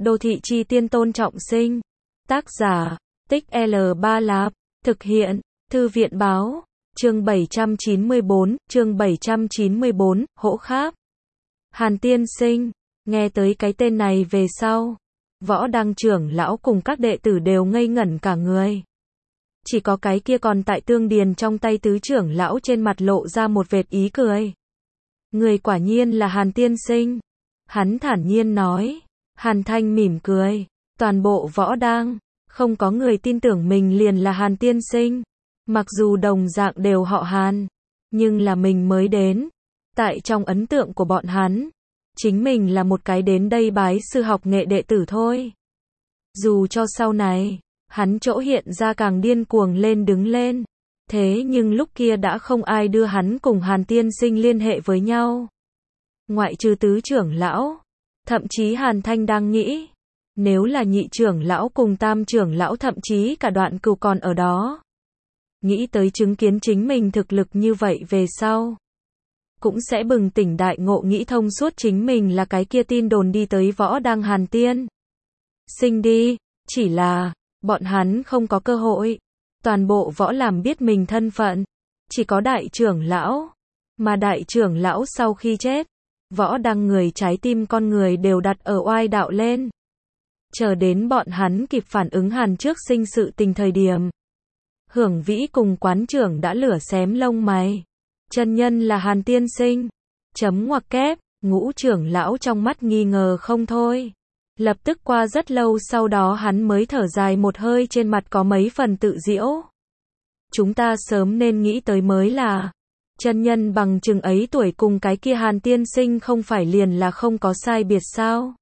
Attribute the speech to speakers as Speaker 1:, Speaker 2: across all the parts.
Speaker 1: Đô thị chi tiên Tôn Trọng Sinh. Tác giả, Tích L3 Lạp. Thực hiện, Thư viện báo. Chương 794, Hỗ Kháp. Hàn Tiên Sinh. Nghe tới cái tên này về sau, Võ Đăng trưởng lão cùng các đệ tử đều ngây ngẩn cả người. Chỉ có cái kia còn tại tương điền trong tay tứ trưởng lão trên mặt lộ ra một vệt ý cười. Người quả nhiên là Hàn Tiên Sinh. Hắn thản nhiên nói. Hàn Thanh mỉm cười. Toàn bộ Võ Đăng, không có người tin tưởng mình liền là Hàn Tiên Sinh. Mặc dù đồng dạng đều họ Hàn, nhưng là mình mới đến. Tại trong ấn tượng của bọn hắn, chính mình là một cái đến đây bái sư học nghệ đệ tử thôi. Dù cho sau này, hắn chỗ hiện ra càng điên cuồng lên đứng lên. Thế nhưng lúc kia đã không ai đưa hắn cùng Hàn Tiên Sinh liên hệ với nhau. Ngoại trừ tứ trưởng lão, thậm chí Hàn Thanh đang nghĩ, nếu là nhị trưởng lão cùng tam trưởng lão thậm chí cả Đoạn Cừu còn ở đó. Nghĩ tới chứng kiến chính mình thực lực như vậy về sau, cũng sẽ bừng tỉnh đại ngộ nghĩ thông suốt chính mình là cái kia tin đồn đi tới Võ Đăng Hàn Tiên Sinh đi, chỉ là, bọn hắn không có cơ hội. Toàn bộ Võ làm biết mình thân phận, chỉ có đại trưởng lão, mà đại trưởng lão sau khi chết, Võ Đăng người trái tim con người đều đặt ở oai đạo lên. Chờ đến bọn hắn kịp phản ứng Hàn trước sinh sự tình thời điểm, Hưởng Vĩ cùng quán trưởng đã lửa xém lông mày. Chân nhân là Hàn Tiên Sinh. Chấm ngoặc kép, Ngũ trưởng lão trong mắt nghi ngờ không thôi. Lập tức qua rất lâu sau đó hắn mới thở dài một hơi, trên mặt có mấy phần tự giễu. Chúng ta sớm nên nghĩ tới mới là, chân nhân bằng chừng ấy tuổi cùng cái kia Hàn Tiên Sinh không phải liền là không có sai biệt sao?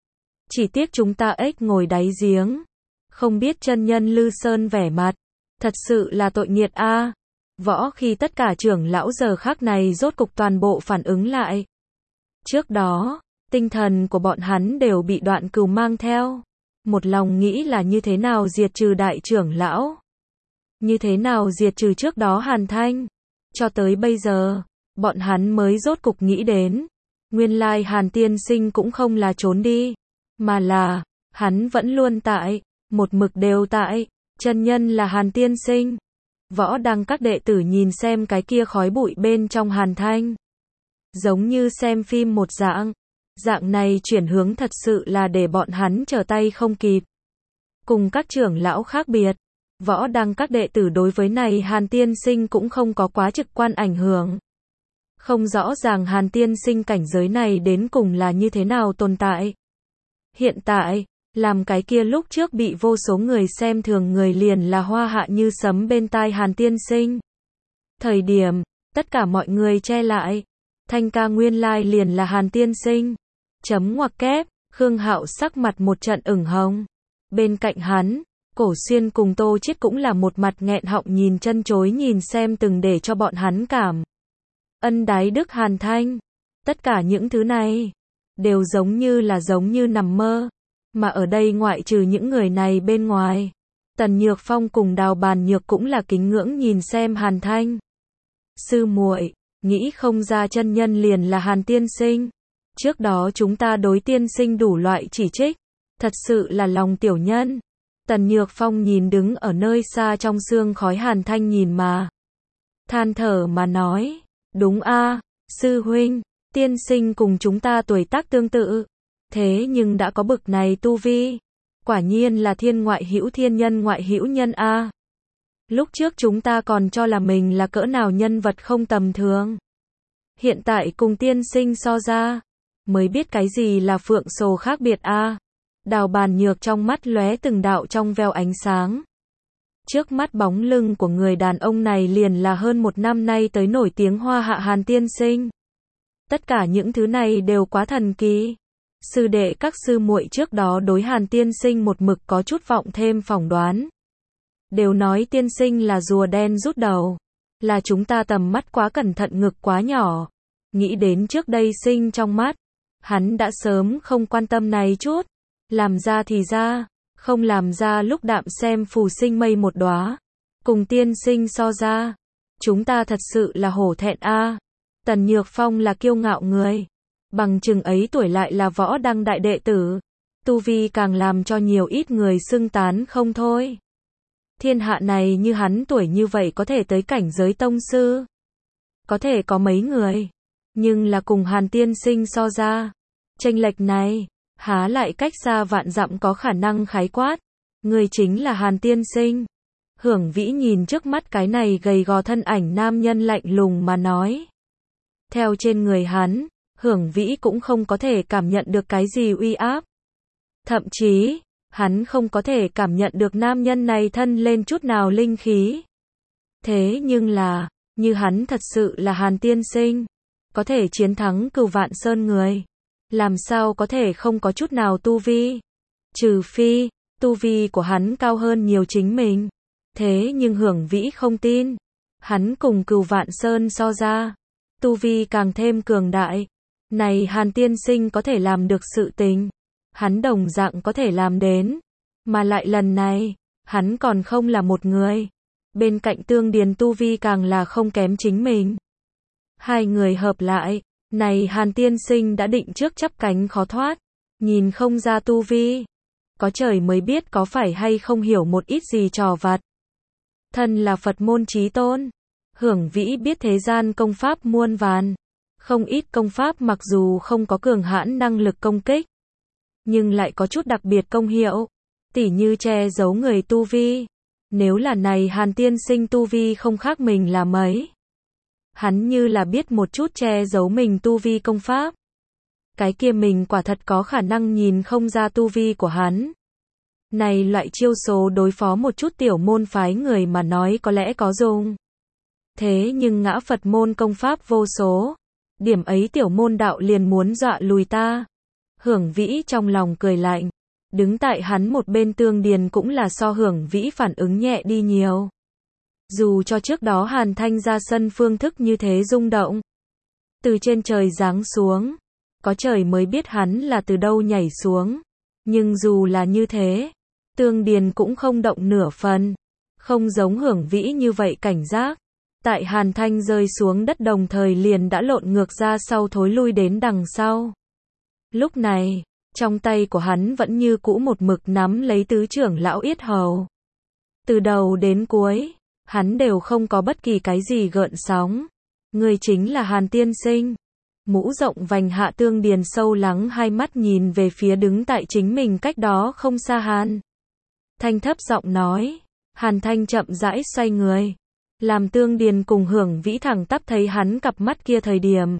Speaker 1: Chỉ tiếc chúng ta ếch ngồi đáy giếng, không biết chân nhân Lư Sơn vẻ mặt, thật sự là tội nghiệt a. Võ khi tất cả trưởng lão giờ khắc này rốt cục toàn bộ phản ứng lại. Trước đó, tinh thần của bọn hắn đều bị Đoạn Cừu mang theo. Một lòng nghĩ là như thế nào diệt trừ đại trưởng lão. Như thế nào diệt trừ trước đó Hàn Thanh. Cho tới bây giờ, bọn hắn mới rốt cục nghĩ đến. Nguyên lai Hàn Tiên Sinh cũng không là trốn đi, mà là, hắn vẫn luôn tại, một mực đều tại. Chân nhân là Hàn Tiên Sinh. Võ Đăng các đệ tử nhìn xem cái kia khói bụi bên trong Hàn Thanh, giống như xem phim một dạng. Dạng này chuyển hướng thật sự là để bọn hắn trở tay không kịp. Cùng các trưởng lão khác biệt, Võ Đăng các đệ tử đối với này Hàn Tiên Sinh cũng không có quá trực quan ảnh hưởng. Không rõ ràng Hàn Tiên Sinh cảnh giới này đến cùng là như thế nào tồn tại. Hiện tại, làm cái kia lúc trước bị vô số người xem thường người liền là hoa hạ như sấm bên tai Hàn Tiên Sinh. Thời điểm, tất cả mọi người che lại. Thanh ca nguyên lai liền là Hàn Tiên Sinh. Chấm ngoặc kép, Khương Hạo sắc mặt một trận ửng hồng. Bên cạnh hắn, Cổ Xuyên cùng Tô Chiết cũng là một mặt nghẹn họng nhìn chân chối nhìn xem từng để cho bọn hắn cảm ân đái đức Hàn Thanh. Tất cả những thứ này, đều giống như nằm mơ. Mà ở đây ngoại trừ những người này bên ngoài, Tần Nhược Phong cùng Đào Bàn Nhược cũng là kính ngưỡng nhìn xem Hàn Thanh. Sư muội, nghĩ không ra chân nhân liền là Hàn Tiên Sinh. Trước đó chúng ta đối tiên sinh đủ loại chỉ trích, thật sự là lòng tiểu nhân. Tần Nhược Phong nhìn đứng ở nơi xa trong sương khói Hàn Thanh nhìn mà than thở mà nói, đúng a, sư huynh, tiên sinh cùng chúng ta tuổi tác tương tự, thế nhưng đã có bực này tu vi, quả nhiên là thiên ngoại hữu thiên nhân ngoại hữu nhân a. Lúc trước chúng ta còn cho là mình là cỡ nào nhân vật không tầm thường, hiện tại cùng tiên sinh so ra, mới biết cái gì là phượng sồ khác biệt a. Đào Bàn Nhược trong mắt lóe từng đạo trong veo ánh sáng. Trước mắt bóng lưng của người đàn ông này liền là hơn một năm nay tới nổi tiếng hoa hạ Hàn Tiên Sinh. Tất cả những thứ này đều quá thần kỳ. Sư đệ các sư muội trước đó đối Hàn Tiên Sinh một mực có chút vọng thêm phỏng đoán. Đều nói tiên sinh là rùa đen rút đầu. Là chúng ta tầm mắt quá cẩn thận, ngực quá nhỏ. Nghĩ đến trước đây sinh trong mắt, hắn đã sớm không quan tâm này chút. Làm ra thì ra, không làm ra lúc đạm xem phù sinh mây một đóa. Cùng tiên sinh so ra, chúng ta thật sự là hổ thẹn a. Tần Nhược Phong là kiêu ngạo người, bằng chừng ấy tuổi lại là Võ Đăng đại đệ tử. tu vi càng làm cho nhiều ít người xưng tán không thôi. Thiên hạ này như hắn tuổi như vậy có thể tới cảnh giới tông sư. Có thể có mấy người. Nhưng là cùng Hàn Tiên Sinh so ra. Chênh lệch này, há lại cách xa vạn dặm có khả năng khái quát. Người chính là Hàn Tiên Sinh. Hưởng Vĩ nhìn trước mắt cái này gầy gò thân ảnh nam nhân lạnh lùng mà nói. Theo trên người hắn, Hưởng Vĩ cũng không có thể cảm nhận được cái gì uy áp. Thậm chí, hắn không có thể cảm nhận được nam nhân này thân lên chút nào linh khí. Thế nhưng là, như hắn thật sự là Hàn Tiên Sinh, có thể chiến thắng Cửu Vạn Sơn người. Làm sao có thể không có chút nào tu vi? Trừ phi, tu vi của hắn cao hơn nhiều chính mình. Thế nhưng Hưởng Vĩ không tin. Hắn cùng Cửu Vạn Sơn so ra. Tu vi càng thêm cường đại. Này Hàn Tiên Sinh có thể làm được sự tình. Hắn đồng dạng có thể làm đến. Mà lại lần này, hắn còn không là một người. Bên cạnh Tương Điền tu vi càng là không kém chính mình. Hai người hợp lại. Này Hàn Tiên Sinh đã định trước chắp cánh khó thoát. Nhìn không ra tu vi. Có trời mới biết có phải hay không hiểu một ít gì trò vặt. Thân là Phật môn chí tôn. Hưởng Vĩ biết thế gian công pháp muôn vàn. Không ít công pháp mặc dù không có cường hãn năng lực công kích. Nhưng lại có chút đặc biệt công hiệu. Tỉ như che giấu người tu vi. Nếu là này Hàn Tiên Sinh tu vi không khác mình là mấy. Hắn như là biết một chút che giấu mình tu vi công pháp. Cái kia mình quả thật có khả năng nhìn không ra tu vi của hắn. Này loại chiêu số đối phó một chút tiểu môn phái người mà nói có lẽ có dùng. Thế nhưng ngã Phật môn công pháp vô số. Điểm ấy tiểu môn đạo liền muốn dọa lùi ta. Hưởng Vĩ trong lòng cười lạnh. Đứng tại hắn một bên Tương Điền cũng là so Hưởng Vĩ phản ứng nhẹ đi nhiều. Dù cho trước đó Hàn Thanh ra sân phương thức như thế rung động. Từ trên trời giáng xuống. Có trời mới biết hắn là từ đâu nhảy xuống. Nhưng dù là như thế, Tương Điền cũng không động nửa phần. Không giống Hưởng Vĩ như vậy cảnh giác. Tại Hàn Thanh rơi xuống đất đồng thời liền đã lộn ngược ra sau thối lui đến đằng sau. Lúc này, trong tay của hắn vẫn như cũ một mực nắm lấy tứ trưởng lão yết hầu. Từ đầu đến cuối, hắn đều không có bất kỳ cái gì gợn sóng. Người chính là Hàn Tiên Sinh. Mũ rộng vành hạ Tương Điền sâu lắng hai mắt nhìn về phía đứng tại chính mình cách đó không xa Hàn Thanh thấp giọng nói. Hàn Thanh chậm rãi xoay người. Làm Tương Điền cùng Hưởng Vĩ thẳng tắp thấy hắn cặp mắt kia thời điểm.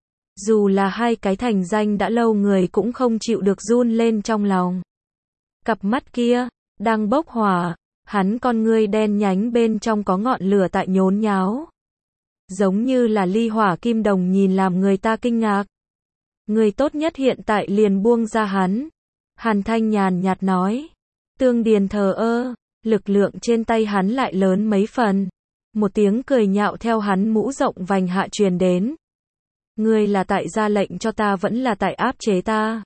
Speaker 1: Dù là hai cái thành danh đã lâu người cũng không chịu được run lên trong lòng. Cặp mắt kia, đang bốc hỏa, hắn con ngươi đen nhánh bên trong có ngọn lửa tại nhốn nháo. Giống như là ly hỏa kim đồng nhìn làm người ta kinh ngạc. Người tốt nhất hiện tại liền buông ra hắn. Hàn Thanh nhàn nhạt nói. Tương Điền thờ ơ, lực lượng trên tay hắn lại lớn mấy phần. Một tiếng cười nhạo theo hắn mũ rộng vành hạ truyền đến. Ngươi là tại ra lệnh cho ta vẫn là tại áp chế ta?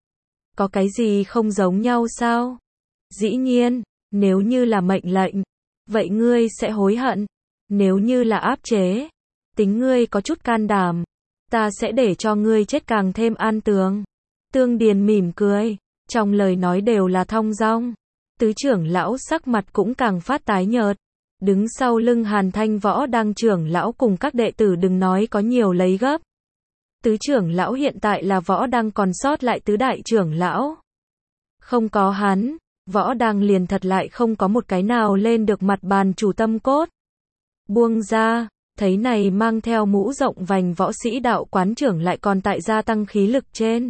Speaker 1: Có cái gì không giống nhau sao? Dĩ nhiên, nếu như là mệnh lệnh, vậy ngươi sẽ hối hận. Nếu như là áp chế, tính ngươi có chút can đảm, ta sẽ để cho ngươi chết càng thêm an tường. Tương Điền mỉm cười, trong lời nói đều là thong dong. Tứ trưởng lão sắc mặt cũng càng phát tái nhợt. Đứng sau lưng Hàn Thanh Võ Đăng trưởng lão cùng các đệ tử đừng nói có nhiều lấy gấp. Tứ trưởng lão hiện tại là Võ Đăng còn sót lại tứ đại trưởng lão. Không có hắn, Võ Đăng liền thật lại không có một cái nào lên được mặt bàn chủ tâm cốt. Buông ra, thấy này mang theo mũ rộng vành võ sĩ đạo quán trưởng lại còn tại gia tăng khí lực trên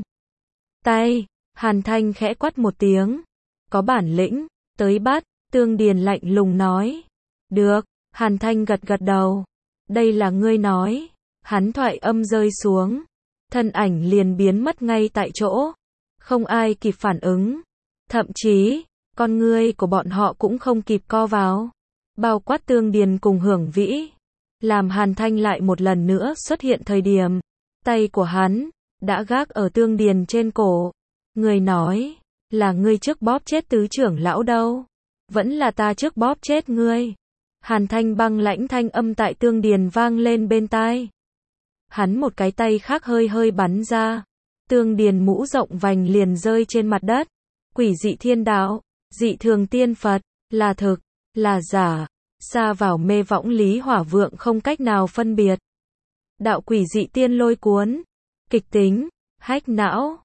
Speaker 1: tay. Hàn Thanh khẽ quát một tiếng. Có bản lĩnh, tới bắt. Tương Điền lạnh lùng nói. Được, Hàn Thanh gật gật đầu. Đây là ngươi nói. Hắn thoại âm rơi xuống. Thân ảnh liền biến mất ngay tại chỗ. Không ai kịp phản ứng. Thậm chí, con ngươi của bọn họ cũng không kịp co vào. Bao quát Tương Điền cùng Hưởng Vĩ. Làm Hàn Thanh lại một lần nữa xuất hiện thời điểm. Tay của hắn, đã gác ở Tương Điền trên cổ. Người nói, là ngươi trước bóp chết tứ trưởng lão đâu. Vẫn là ta trước bóp chết ngươi. Hàn Thanh băng lãnh thanh âm tại Tương Điền vang lên bên tai. Hắn một cái tay khác hơi hơi bắn ra. Tương Điền mũ rộng vành liền rơi trên mặt đất. Quỷ dị thiên đạo, dị thường tiên Phật, là thực, là giả, sa vào mê võng lý hỏa vượng không cách nào phân biệt. Đạo quỷ dị tiên lôi cuốn, kịch tính, hách não.